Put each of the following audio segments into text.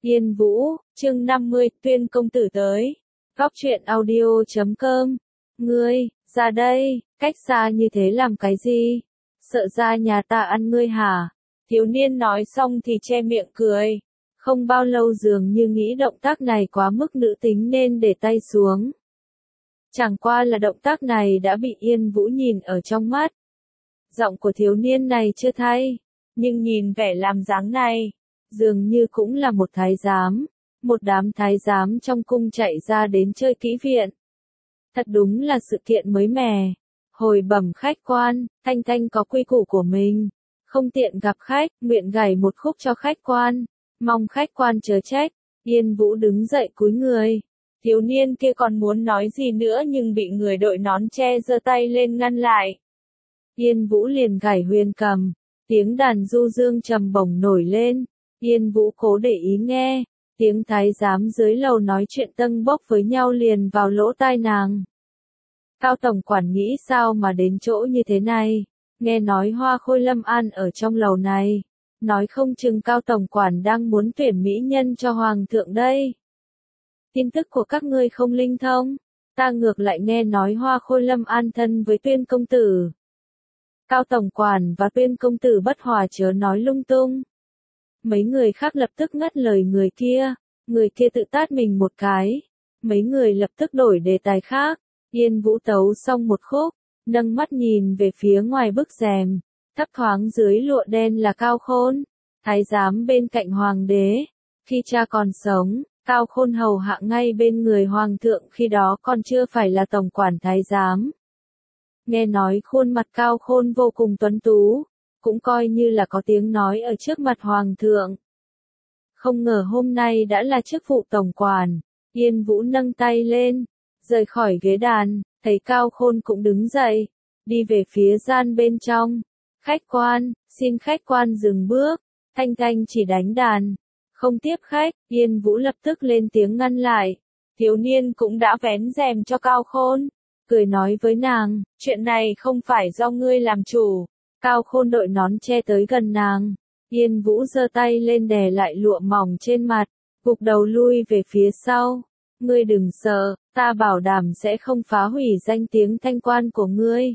Yên Vũ, chương 50, tuyên công tử tới. Góc truyện audio.com. Ngươi, ra đây, cách xa như thế làm cái gì? Sợ ra nhà ta ăn ngươi hả? Thiếu niên nói xong thì che miệng cười. Không bao lâu dường như nghĩ động tác này quá mức nữ tính nên để tay xuống. Chẳng qua là động tác này đã bị Yên Vũ nhìn ở trong mắt. Giọng của thiếu niên này chưa thay, nhưng nhìn vẻ làm dáng này, dường như cũng là một thái giám. Một đám thái giám trong cung chạy ra đến chơi kỹ viện. Thật đúng là sự kiện mới mẻ. Hồi bẩm khách quan, Thanh Thanh có quy củ của mình. Không tiện gặp khách, nguyện gảy một khúc cho khách quan. Mong khách quan chớ trách. Yên Vũ đứng dậy cúi người. Thiếu niên kia còn muốn nói gì nữa nhưng bị người đội nón che giơ tay lên ngăn lại. Yên Vũ liền gảy huyền cầm. Tiếng đàn du dương trầm bổng nổi lên. Yên Vũ cố để ý nghe. Tiếng thái giám dưới lầu nói chuyện tâng bốc với nhau liền vào lỗ tai nàng. Cao tổng quản nghĩ sao mà đến chỗ như thế này? Nghe nói Hoa Khôi Lâm An ở trong lầu này. Nói không chừng Cao tổng quản đang muốn tuyển mỹ nhân cho hoàng thượng đây. Tin tức của các ngươi không linh thông. Ta ngược lại nghe nói Hoa Khôi Lâm An thân với Tuyên công tử. Cao tổng quản và Tuyên công tử bất hòa chớ nói lung tung. Mấy người khác lập tức ngắt lời người kia tự tát mình một cái. Mấy người lập tức đổi đề tài khác. Yên Vũ tấu xong một khúc, nâng mắt nhìn về phía ngoài bức rèm, thấp thoáng dưới lụa đen là Cao Khôn, thái giám bên cạnh hoàng đế. Khi cha còn sống, Cao Khôn hầu hạ ngay bên người hoàng thượng, khi đó còn chưa phải là tổng quản thái giám. Nghe nói khuôn mặt Cao Khôn vô cùng tuấn tú, cũng coi như là có tiếng nói ở trước mặt hoàng thượng. Không ngờ hôm nay đã là chức vụ tổng quản. Yên Vũ nâng tay lên, rời khỏi ghế đàn, thấy Cao Khôn cũng đứng dậy, đi về phía gian bên trong. Khách quan, xin khách quan dừng bước. Thanh Thanh chỉ đánh đàn, không tiếp khách. Yên Vũ lập tức lên tiếng ngăn lại. Thiếu niên cũng đã vén rèm cho Cao Khôn, cười nói với nàng, chuyện này không phải do ngươi làm chủ. Cao Khôn đội nón che tới gần nàng. Yên Vũ giơ tay lên đè lại lụa mỏng trên mặt, gục đầu lui về phía sau. Ngươi đừng sợ, ta bảo đảm sẽ không phá hủy danh tiếng thanh quan của ngươi.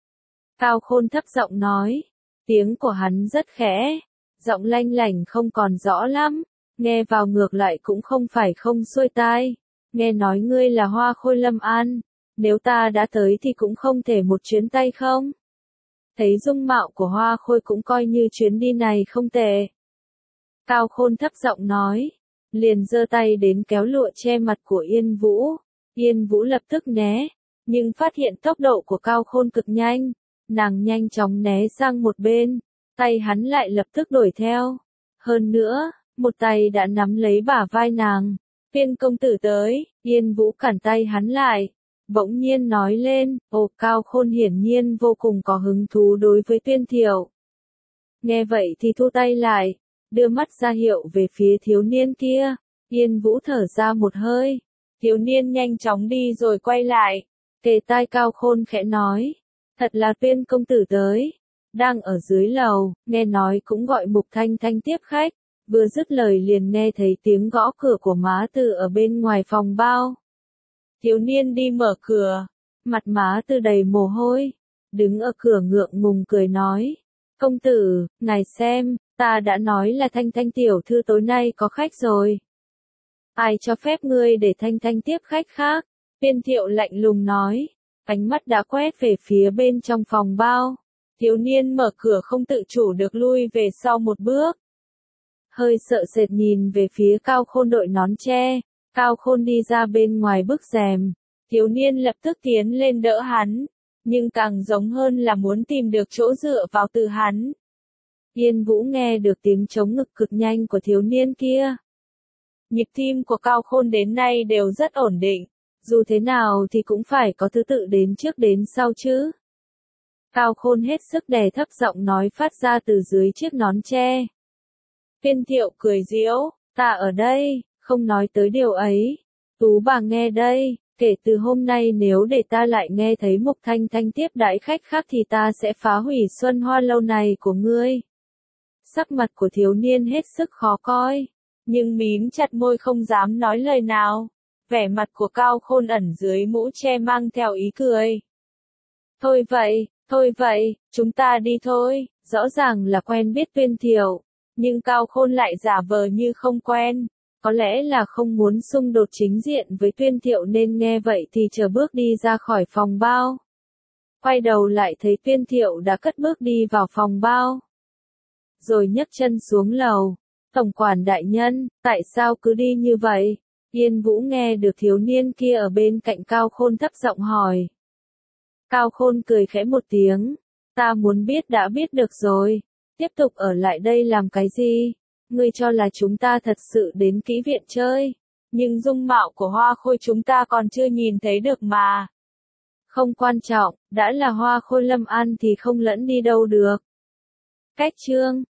Cao Khôn thấp giọng nói, tiếng của hắn rất khẽ, giọng lanh lảnh không còn rõ lắm, nghe vào ngược lại cũng không phải không xuôi tai. Nghe nói ngươi là Hoa Khôi Lâm An, nếu ta đã tới thì cũng không thể một chuyến tay không? Thấy dung mạo của Hoa Khôi cũng coi như chuyến đi này không tệ. Cao Khôn thấp giọng nói, liền giơ tay đến kéo lụa che mặt của Yên Vũ. Yên Vũ lập tức né, nhưng phát hiện tốc độ của Cao Khôn cực nhanh, nàng nhanh chóng né sang một bên, tay hắn lại lập tức đuổi theo. Hơn nữa, một tay đã nắm lấy bả vai nàng. Tuyên công tử tới. Yên Vũ cản tay hắn lại, bỗng nhiên nói lên, Cao Khôn hiển nhiên vô cùng có hứng thú đối với Tuyên Thiệu. Nghe vậy thì thu tay lại, đưa mắt ra hiệu về phía thiếu niên kia. Yên Vũ thở ra một hơi. Thiếu niên nhanh chóng đi rồi quay lại, kề tai Cao Khôn khẽ nói, thật là Tuyên công tử tới, đang ở dưới lầu, nghe nói cũng gọi Mục Thanh Thanh tiếp khách. Vừa dứt lời liền nghe thấy tiếng gõ cửa của Má Từ ở bên ngoài phòng bao. Thiếu niên đi mở cửa, mặt Má Từ đầy mồ hôi, đứng ở cửa ngượng ngùng cười nói, công tử, ngài xem, ta đã nói là Thanh Thanh tiểu thư tối nay có khách rồi. Ai cho phép ngươi để Thanh Thanh tiếp khách khác? Tuyên Thiệu lạnh lùng nói, ánh mắt đã quét về phía bên trong phòng bao. Thiếu niên mở cửa không tự chủ được lui về sau một bước. Hơi sợ sệt nhìn về phía Cao Khôn đội nón che. Cao Khôn đi ra bên ngoài bức rèm. Thiếu niên lập tức tiến lên đỡ hắn, nhưng càng giống hơn là muốn tìm được chỗ dựa vào từ hắn. Yên Vũ nghe được tiếng trống ngực cực nhanh của thiếu niên kia. Nhịp tim của Cao Khôn đến nay đều rất ổn định, dù thế nào thì cũng phải có thứ tự đến trước đến sau chứ. Cao Khôn hết sức đè thấp giọng nói phát ra từ dưới chiếc nón che. Tuyên Thiệu cười giễu, ta ở đây, không nói tới điều ấy. Tú bà nghe đây, kể từ hôm nay nếu để ta lại nghe thấy Mục Thanh Thanh tiếp đãi khách khác thì ta sẽ phá hủy Xuân Hoa lâu này của ngươi. Sắc mặt của thiếu niên hết sức khó coi. nhưng mím chặt môi không dám nói lời nào. Vẻ mặt của Cao Khôn ẩn dưới mũ che mang theo ý cười. Thôi vậy, chúng ta đi thôi, rõ ràng là quen biết Tuyên Thiệu, nhưng Cao Khôn lại giả vờ như không quen. Có lẽ là không muốn xung đột chính diện với Tuyên Thiệu nên nghe vậy thì chờ bước đi ra khỏi phòng bao. Quay đầu lại thấy Tuyên Thiệu đã cất bước đi vào phòng bao. Rồi nhấc chân xuống lầu. Tổng quản đại nhân, tại sao cứ đi như vậy? Yên Vũ nghe được thiếu niên kia ở bên cạnh Cao Khôn thấp giọng hỏi. Cao Khôn cười khẽ một tiếng. Ta muốn biết đã biết được rồi. Tiếp tục ở lại đây làm cái gì? Ngươi cho là chúng ta thật sự đến kỹ viện chơi. Nhưng dung mạo của Hoa Khôi chúng ta còn chưa nhìn thấy được mà. Không quan trọng, đã là Hoa Khôi Lâm An thì không lẫn đi đâu được. Cách chương